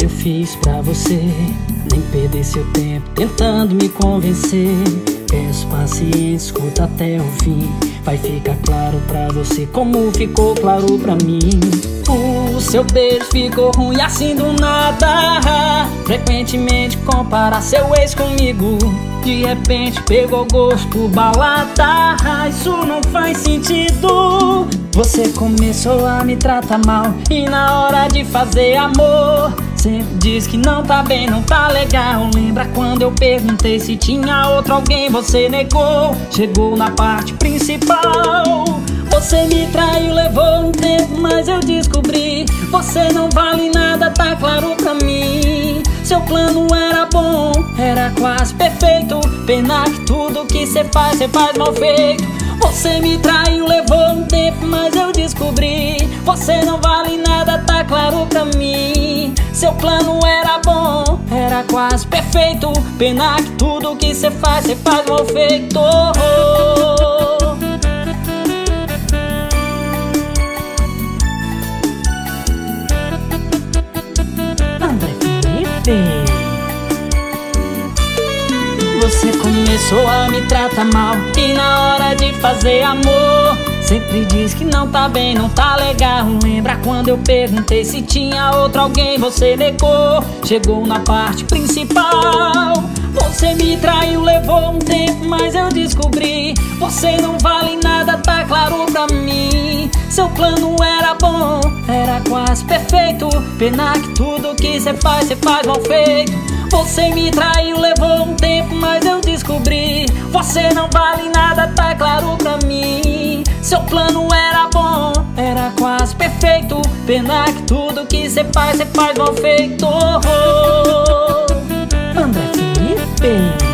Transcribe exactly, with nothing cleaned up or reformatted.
eu fiz pra você? Nem perder seu tempo tentando me convencer. Peço paciência, escuta até o fim. Vai ficar claro pra você como ficou claro pra mim. O seu beijo ficou ruim assim do nada. Frequentemente compara seu ex comigo. De repente pegou gosto por balada. Isso não faz sentido. Você começou a me tratar mal e na hora de fazer amor sempre diz que não tá bem, não tá legal. Lembra quando eu perguntei se tinha outro alguém? Você negou, chegou na parte principal. Você me traiu, levou um tempo, mas eu descobri. Você não vale nada, tá claro pra mim. Seu plano era bom, era quase perfeito. Pena que tudo que cê faz, cê faz mal feito. Você me traiu, levou um tempo, mas eu descobri. Você não vale nada, tá claro pra mim. Seu plano era bom, era quase perfeito. Pena que tudo que cê faz, cê faz mal feito. André Felipe. Você começou a me tratar mal e na hora de fazer amor sempre diz que não tá bem, não tá legal. Lembra quando eu perguntei se tinha outro alguém? Você negou, chegou na parte principal. Você me traiu, levou um tempo, mas eu descobri. Você não vale nada, tá claro pra mim. Seu plano era bom, era quase perfeito. Pena que tudo que cê faz, cê faz mal feito. Você me traiu, levou um tempo, mas eu descobri. Você não vale nada, tá claro pra mim. Seu plano era bom, era quase perfeito. Pena que tudo que cê faz, cê faz mal feito. André Felipe.